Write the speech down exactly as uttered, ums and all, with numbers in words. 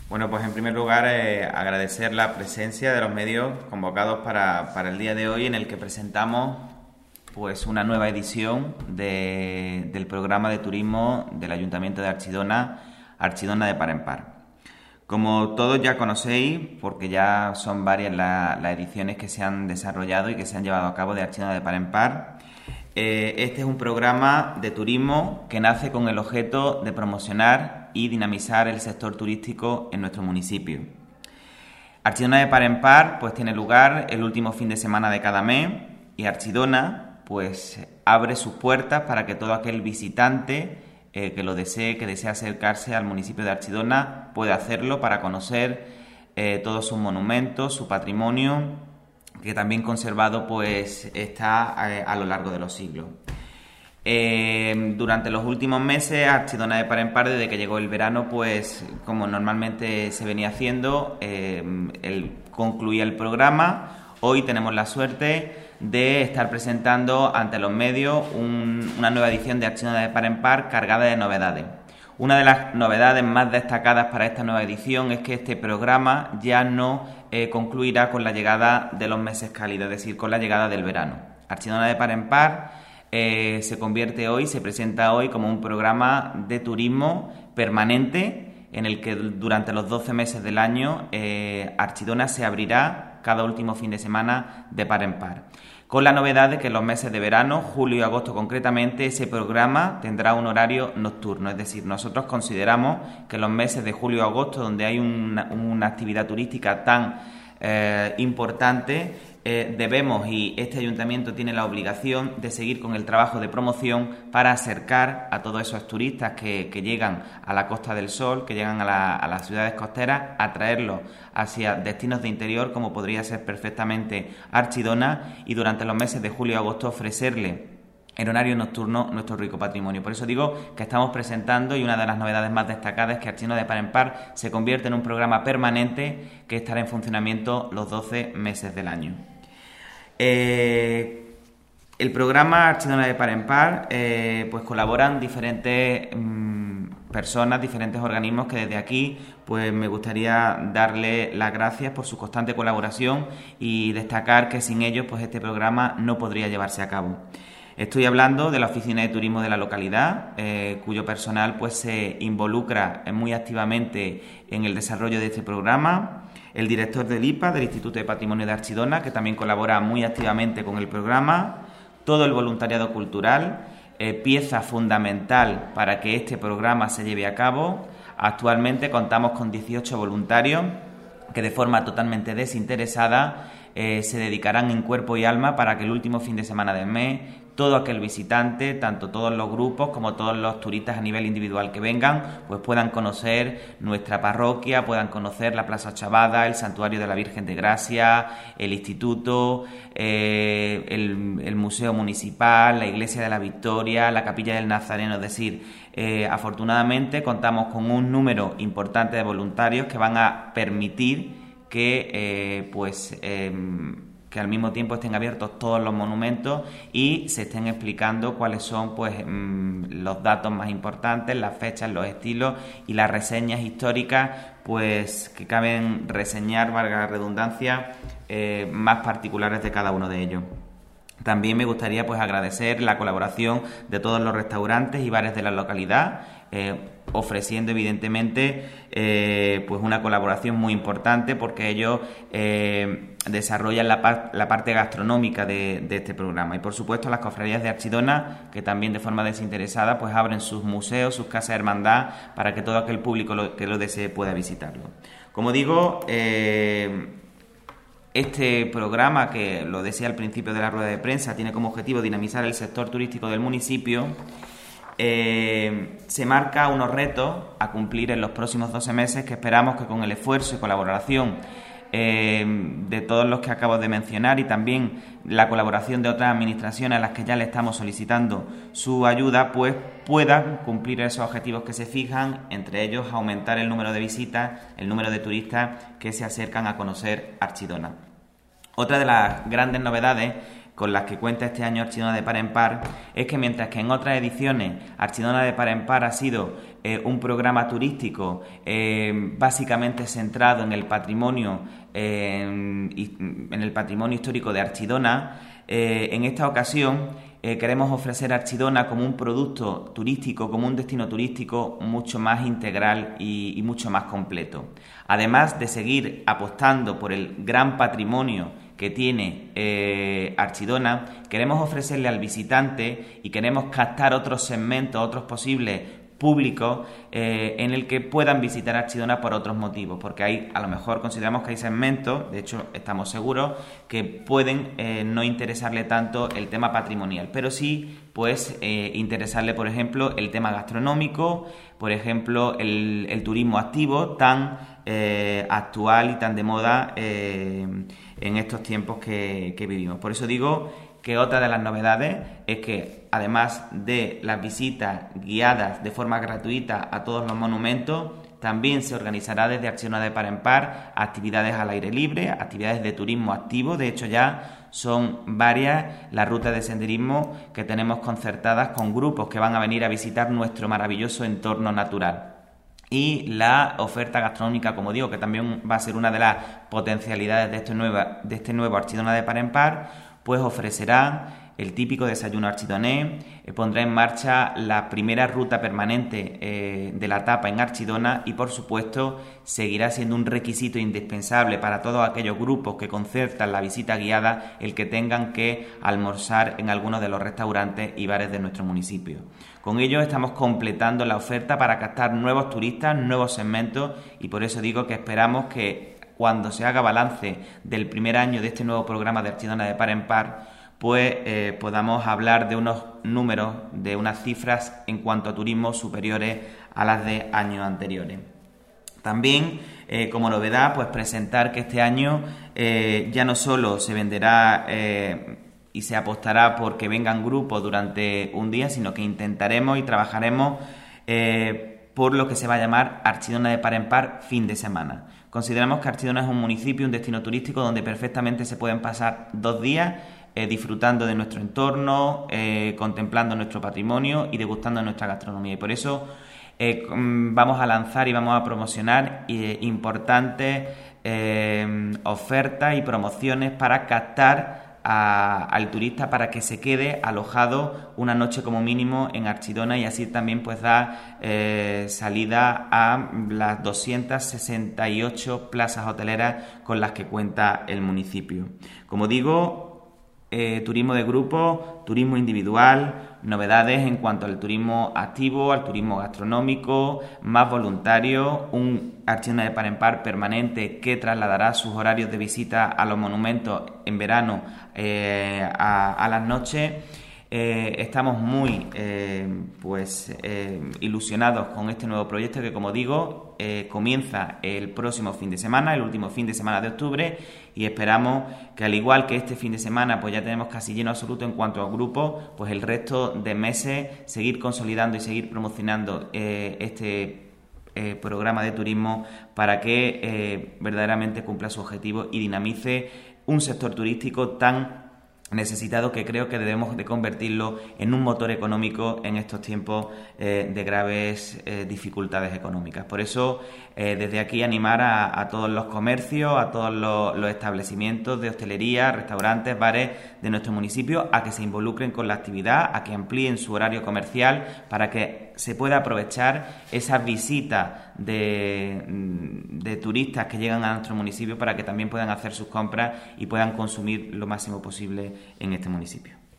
Bueno, pues en primer lugar eh, agradecer la presencia de los medios convocados para, para el día de hoy, en el que presentamos pues una nueva edición de, del programa de turismo del Ayuntamiento de Archidona, Archidona de Par en Par. Como todos ya conocéis, porque ya son varias las la ediciones que se han desarrollado y que se han llevado a cabo de Archidona de Par en Par, eh, este es un programa de turismo que nace con el objeto de promocionar y dinamizar el sector turístico en nuestro municipio. Archidona de Par en Par pues tiene lugar el último fin de semana de cada mes y Archidona pues abre sus puertas para que todo aquel visitante eh, que lo desee, que desee acercarse al municipio de Archidona pueda hacerlo para conocer eh, todos sus monumentos, su patrimonio, que también conservado pues está eh, a lo largo de los siglos. Eh, durante los últimos meses, Archidona de Par en Par, desde que llegó el verano, pues como normalmente se venía haciendo, eh, él concluía el programa. Hoy tenemos la suerte de estar presentando ante los medios un, una nueva edición de Archidona de Par en Par cargada de novedades. Una de las novedades más destacadas para esta nueva edición es que este programa ya no eh, concluirá con la llegada de los meses cálidos, es decir, con la llegada del verano. Archidona de Par en Par eh, se convierte hoy, se presenta hoy como un programa de turismo permanente en el que durante los doce meses del año eh, Archidona se abrirá cada último fin de semana de par en par. Con la novedad de que en los meses de verano, julio y agosto concretamente, ese programa tendrá un horario nocturno. Es decir, nosotros consideramos que en los meses de julio y agosto, donde hay una, una actividad turística tan eh, importante, eh, debemos, y este ayuntamiento tiene la obligación de seguir con el trabajo de promoción para acercar a todos esos turistas que, que llegan a la Costa del Sol, que llegan a, la, a las ciudades costeras, a traerlos hacia destinos de interior, como podría ser perfectamente Archidona, y durante los meses de julio y agosto ofrecerle en horario nocturno nuestro rico patrimonio. Por eso digo que estamos presentando, y una de las novedades más destacadas es que Archidona de Par en Par se convierte en un programa permanente que estará en funcionamiento los doce meses del año. Eh, el programa Archidona de Par en Par eh, pues colaboran diferentes mmm, personas, diferentes organismos que desde aquí pues me gustaría darle las gracias por su constante colaboración y destacar que sin ellos pues este programa no podría llevarse a cabo. Estoy hablando de la Oficina de Turismo de la localidad, eh, cuyo personal pues se involucra muy activamente en el desarrollo de este programa. El director del I P A, del Instituto de Patrimonio de Archidona, que también colabora muy activamente con el programa. Todo el voluntariado cultural, eh, pieza fundamental para que este programa se lleve a cabo. Actualmente contamos con dieciocho voluntarios que de forma totalmente desinteresada eh, se dedicarán en cuerpo y alma para que el último fin de semana del mes todo aquel visitante, tanto todos los grupos como todos los turistas a nivel individual que vengan, pues puedan conocer nuestra parroquia, puedan conocer la Plaza Chavada, el Santuario de la Virgen de Gracia, el Instituto, eh, el, el Museo Municipal, la Iglesia de la Victoria, la Capilla del Nazareno. Es decir, eh, afortunadamente contamos con un número importante de voluntarios que van a permitir que eh, pues eh, que al mismo tiempo estén abiertos todos los monumentos y se estén explicando cuáles son pues mmm, los datos más importantes, las fechas, los estilos y las reseñas históricas pues que caben reseñar, valga la redundancia, eh, más particulares de cada uno de ellos. También me gustaría pues agradecer la colaboración de todos los restaurantes y bares de la localidad, eh, ofreciendo evidentemente eh, pues una colaboración muy importante porque ellos eh, desarrollan la, par la parte gastronómica de, de este programa. Y por supuesto las cofradías de Archidona, que también de forma desinteresada pues abren sus museos, sus casas de hermandad para que todo aquel público lo, que lo desee pueda visitarlo. Como digo, eh, este programa, que lo decía al principio de la rueda de prensa, tiene como objetivo dinamizar el sector turístico del municipio. Eh, se marca unos retos a cumplir en los próximos doce meses que esperamos que con el esfuerzo y colaboración eh, de todos los que acabo de mencionar y también la colaboración de otras administraciones a las que ya le estamos solicitando su ayuda, pues puedan cumplir esos objetivos que se fijan, entre ellos aumentar el número de visitas, el número de turistas que se acercan a conocer Archidona. Otra de las grandes novedades con las que cuenta este año Archidona de Par en Par es que mientras que en otras ediciones Archidona de Par en Par ha sido eh, un programa turístico eh, básicamente centrado en el patrimonio eh, en el patrimonio histórico de Archidona, eh, en esta ocasión Eh, queremos ofrecer Archidona como un producto turístico, como un destino turístico mucho más integral y, y mucho más completo. Además de seguir apostando por el gran patrimonio que tiene eh, Archidona, queremos ofrecerle al visitante y queremos captar otros segmentos, otros posibles públicos eh, en el que puedan visitar Archidona por otros motivos, porque hay, a lo mejor consideramos que hay segmentos, de hecho estamos seguros, que pueden eh, no interesarle tanto el tema patrimonial, pero sí pues eh, interesarle, por ejemplo, el tema gastronómico, por ejemplo, el, el turismo activo tan eh, actual y tan de moda eh, en estos tiempos que, que vivimos. Por eso digo que otra de las novedades es que, además de las visitas guiadas de forma gratuita a todos los monumentos, también se organizará desde Archidona de Par en Par actividades al aire libre, actividades de turismo activo. De hecho, ya son varias las rutas de senderismo que tenemos concertadas con grupos que van a venir a visitar nuestro maravilloso entorno natural. Y la oferta gastronómica, como digo, que también va a ser una de las potencialidades de este nuevo, de este nuevo Archidona de Par en Par, pues ofrecerá el típico desayuno archidonés, eh, pondrá en marcha la primera ruta permanente eh, de la tapa en Archidona y, por supuesto, seguirá siendo un requisito indispensable para todos aquellos grupos que concertan la visita guiada el que tengan que almorzar en algunos de los restaurantes y bares de nuestro municipio. Con ello estamos completando la oferta para captar nuevos turistas, nuevos segmentos, y por eso digo que esperamos que cuando se haga balance del primer año de este nuevo programa de Archidona de Par en Par, pues eh, podamos hablar de unos números, de unas cifras en cuanto a turismo superiores a las de años anteriores. También, eh, como novedad, pues presentar que este año eh, ya no solo se venderá eh, y se apostará por que vengan grupos durante un día, sino que intentaremos y trabajaremos eh, por lo que se va a llamar Archidona de Par en Par fin de semana. Consideramos que Archidona es un municipio, un destino turístico donde perfectamente se pueden pasar dos días eh, disfrutando de nuestro entorno, eh, contemplando nuestro patrimonio y degustando nuestra gastronomía. Y por eso eh, vamos a lanzar y vamos a promocionar eh, importantes eh, ofertas y promociones para captar A, al turista para que se quede alojado una noche como mínimo en Archidona y así también pues da eh, salida a las doscientas sesenta y ocho plazas hoteleras con las que cuenta el municipio. Como digo, eh, turismo de grupo, turismo individual, novedades en cuanto al turismo activo, al turismo gastronómico, más voluntario, un Archidona de Par en Par permanente que trasladará sus horarios de visita a los monumentos en verano eh, a, a las noches. Eh, estamos muy eh, pues eh, ilusionados con este nuevo proyecto que, como digo, eh, comienza el próximo fin de semana, el último fin de semana de octubre, y esperamos que, al igual que este fin de semana pues ya tenemos casi lleno absoluto en cuanto a grupos, pues el resto de meses seguir consolidando y seguir promocionando eh, este eh, programa de turismo para que eh, verdaderamente cumpla su objetivo y dinamice un sector turístico tan necesitado que creo que debemos de convertirlo en un motor económico en estos tiempos eh, de graves eh, dificultades económicas. Por eso, eh, desde aquí animar a, a todos los comercios, a todos los, los establecimientos de hostelería, restaurantes, bares de nuestro municipio a que se involucren con la actividad, a que amplíen su horario comercial para que se pueda aprovechar esas visitas de, de turistas que llegan a nuestro municipio para que también puedan hacer sus compras y puedan consumir lo máximo posible en este municipio.